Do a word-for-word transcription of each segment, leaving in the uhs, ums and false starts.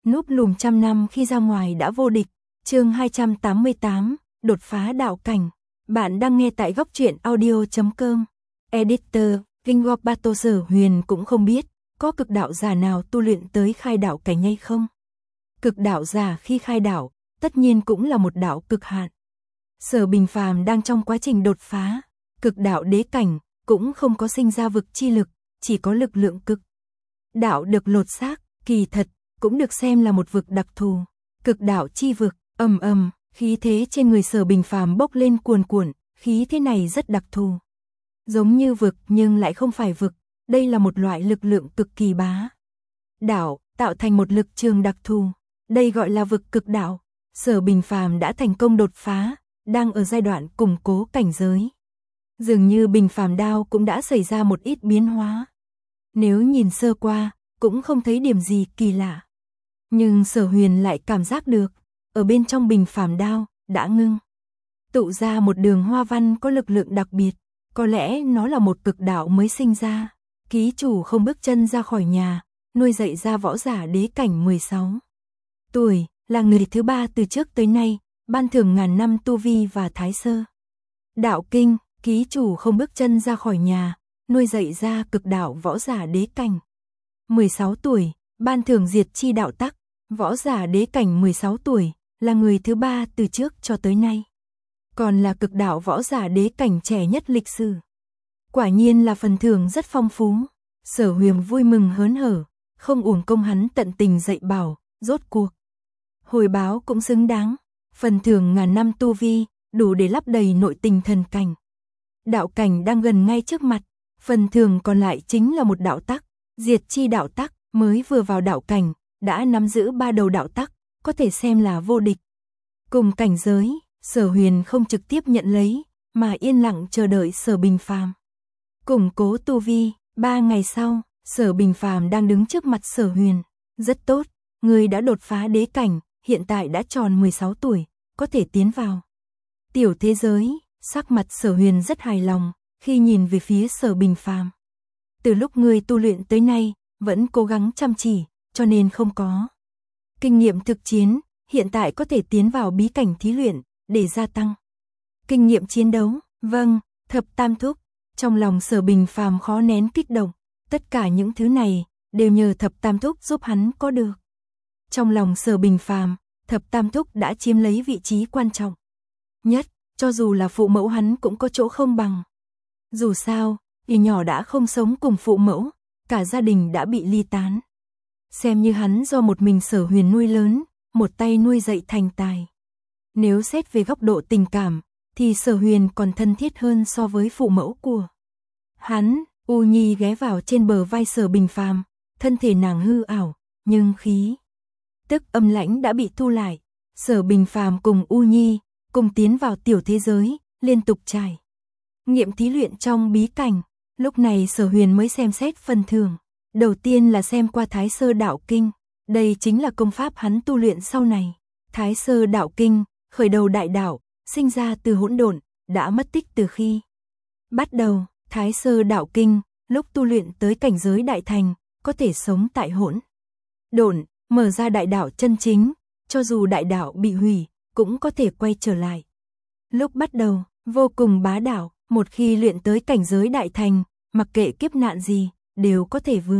Núp lùm trăm năm khi ra ngoài đã vô địch. Chương hai trăm tám mươi tám, đột phá đạo cảnh. Bạn đang nghe tại góc truyện audio chấm com. Editor, King of Battle. Sở Huyền cũng không biết có cực đạo giả nào tu luyện tới khai đạo cảnh hay không. Cực đạo giả khi khai đạo, tất nhiên cũng là một đạo cực hạn. Sở Bình Phàm đang trong quá trình đột phá, cực đạo đế cảnh, cũng không có sinh ra vực chi lực, chỉ có lực lượng cực đạo được lột xác, kỳ thật, cũng được xem là một vực đặc thù. Cực đạo chi vực, ầm ầm, khí thế trên người Sở Bình Phàm bốc lên cuồn cuộn, khí thế này rất đặc thù. Giống như vực nhưng lại không phải vực, đây là một loại lực lượng cực kỳ bá đạo, tạo thành một lực trường đặc thù. Đây gọi là vực cực đạo. Sở Bình Phàm đã thành công đột phá, đang ở giai đoạn củng cố cảnh giới. Dường như Bình Phàm đao cũng đã xảy ra một ít biến hóa. Nếu nhìn sơ qua, cũng không thấy điểm gì kỳ lạ. Nhưng Sở Huyền lại cảm giác được, ở bên trong Bình Phàm đao, đã ngưng tụ ra một đường hoa văn có lực lượng đặc biệt. Có lẽ nó là một cực đạo mới sinh ra. Ký chủ không bước chân ra khỏi nhà, nuôi dạy ra võ giả đế cảnh mười sáu tuổi, là người thứ ba từ trước tới nay, ban thưởng ngàn năm tu vi và thái sơ đạo kinh. Ký chủ không bước chân ra khỏi nhà, nuôi dạy ra cực đạo võ giả đế cảnh mười sáu tuổi, ban thưởng diệt chi đạo tắc. Võ giả đế cảnh mười sáu tuổi, là người thứ ba từ trước cho tới nay, còn là cực đạo võ giả đế cảnh trẻ nhất lịch sử. Quả nhiên là phần thưởng rất phong phú. Sở Huyền vui mừng hớn hở, không uổng công hắn tận tình dạy bảo, rốt cuộc hồi báo cũng xứng đáng. Phần thưởng ngàn năm tu vi, đủ để lấp đầy nội tình thần cảnh. Đạo cảnh đang gần ngay trước mặt, phần thưởng còn lại chính là một đạo tắc, diệt chi đạo tắc. Mới vừa vào đạo cảnh, đã nắm giữ ba đầu đạo tắc, có thể xem là vô địch. Cùng cảnh giới, Sở Huyền không trực tiếp nhận lấy, mà yên lặng chờ đợi Sở Bình Phàm củng cố tu vi. Ba ngày sau, Sở Bình Phàm đang đứng trước mặt Sở Huyền. Rất tốt, người đã đột phá đế cảnh, hiện tại đã tròn mười sáu tuổi, có thể tiến vào tiểu thế giới. Sắc mặt Sở Huyền rất hài lòng, khi nhìn về phía Sở Bình Phàm. Từ lúc ngươi tu luyện tới nay, vẫn cố gắng chăm chỉ, cho nên không có kinh nghiệm thực chiến, hiện tại có thể tiến vào bí cảnh thí luyện, để gia tăng kinh nghiệm chiến đấu. Vâng, thập tam thúc. Trong lòng Sở Bình Phàm khó nén kích động, tất cả những thứ này, đều nhờ thập tam thúc giúp hắn có được. Trong lòng Sở Bình Phàm, thập tam thúc đã chiếm lấy vị trí quan trọng nhất, cho dù là phụ mẫu hắn cũng có chỗ không bằng. Dù sao, y nhỏ đã không sống cùng phụ mẫu, cả gia đình đã bị ly tán. Xem như hắn do một mình Sở Huyền nuôi lớn, một tay nuôi dạy thành tài. Nếu xét về góc độ tình cảm, thì Sở Huyền còn thân thiết hơn so với phụ mẫu của hắn. U Nhi ghé vào trên bờ vai Sở Bình Phàm, thân thể nàng hư ảo, nhưng khí tức âm lãnh đã bị thu lại. Sở Bình Phàm cùng U Nhi cùng tiến vào tiểu thế giới, liên tục trải nghiệm thí luyện trong bí cảnh. Lúc này Sở Huyền mới xem xét phần thưởng. Đầu tiên là xem qua Thái Sơ Đạo Kinh, đây chính là công pháp hắn tu luyện sau này. Thái Sơ Đạo Kinh, khởi đầu đại đạo, sinh ra từ hỗn độn, đã mất tích từ khi bắt đầu. Thái Sơ Đạo Kinh, lúc tu luyện tới cảnh giới đại thành, có thể sống tại hỗn độn, mở ra đại đạo chân chính, cho dù đại đạo bị hủy, cũng có thể quay trở lại. Lúc bắt đầu, vô cùng bá đạo, một khi luyện tới cảnh giới đại thành, mặc kệ kiếp nạn gì, đều có thể vượt.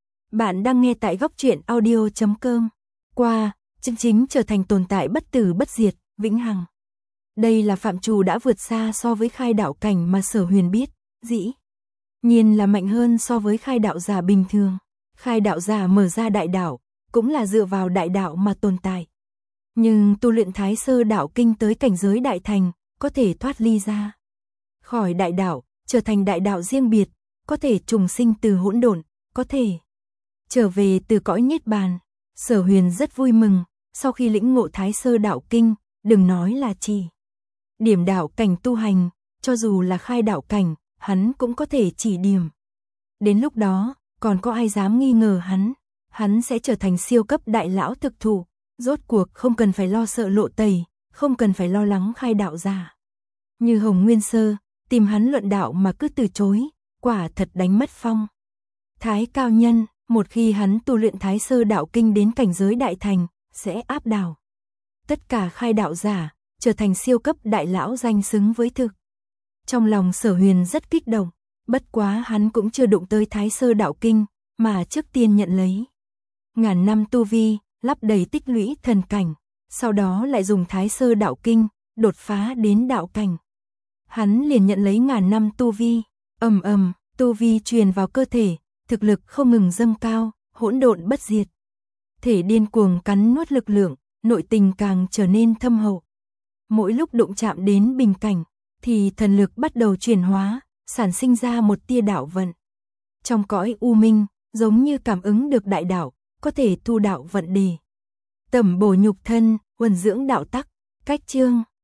Bạn đang nghe tại góc truyện audio chấm com. Qua, chân chính trở thành tồn tại bất tử bất diệt, vĩnh hằng. Đây là phạm trù đã vượt xa so với khai đạo cảnh mà Sở Huyền biết, dĩ nhiên là mạnh hơn so với khai đạo giả bình thường. Khai đạo giả mở ra đại đạo, cũng là dựa vào đại đạo mà tồn tại. Nhưng tu luyện Thái Sơ Đạo Kinh tới cảnh giới đại thành, có thể thoát ly ra khỏi đại đạo, trở thành đại đạo riêng biệt, có thể trùng sinh từ hỗn độn, có thể trở về từ cõi niết bàn. Sở Huyền rất vui mừng, sau khi lĩnh ngộ Thái Sơ Đạo Kinh, đừng nói là chỉ điểm đạo cảnh tu hành, cho dù là khai đạo cảnh, hắn cũng có thể chỉ điểm. Đến lúc đó, còn có ai dám nghi ngờ hắn, hắn sẽ trở thành siêu cấp đại lão thực thụ, rốt cuộc không cần phải lo sợ lộ tẩy, không cần phải lo lắng khai đạo giả. Như Hồng Nguyên Sơ, tìm hắn luận đạo mà cứ từ chối, quả thật đánh mất phong thái cao nhân. Một khi hắn tu luyện Thái Sơ Đạo Kinh đến cảnh giới đại thành, sẽ áp đảo tất cả khai đạo giả, trở thành siêu cấp đại lão danh xứng với thực. Trong lòng Sở Huyền rất kích động, bất quá hắn cũng chưa đụng tới Thái Sơ Đạo Kinh, mà trước tiên nhận lấy ngàn năm tu vi, lắp đầy tích lũy thần cảnh, sau đó lại dùng Thái Sơ Đạo Kinh, đột phá đến đạo cảnh. Hắn liền nhận lấy ngàn năm tu vi, ầm ầm, tu vi truyền vào cơ thể, thực lực không ngừng dâng cao, hỗn độn bất diệt. Thể điên cuồng cắn nuốt lực lượng, nội tình càng trở nên thâm hậu. Mỗi lúc đụng chạm đến bình cảnh, thì thần lực bắt đầu chuyển hóa, sản sinh ra một tia đạo vận. Trong cõi u minh, giống như cảm ứng được đại đạo, có thể thu đạo vận đề. Tẩm bổ nhục thân, uẩn dưỡng đạo tắc, cách chương.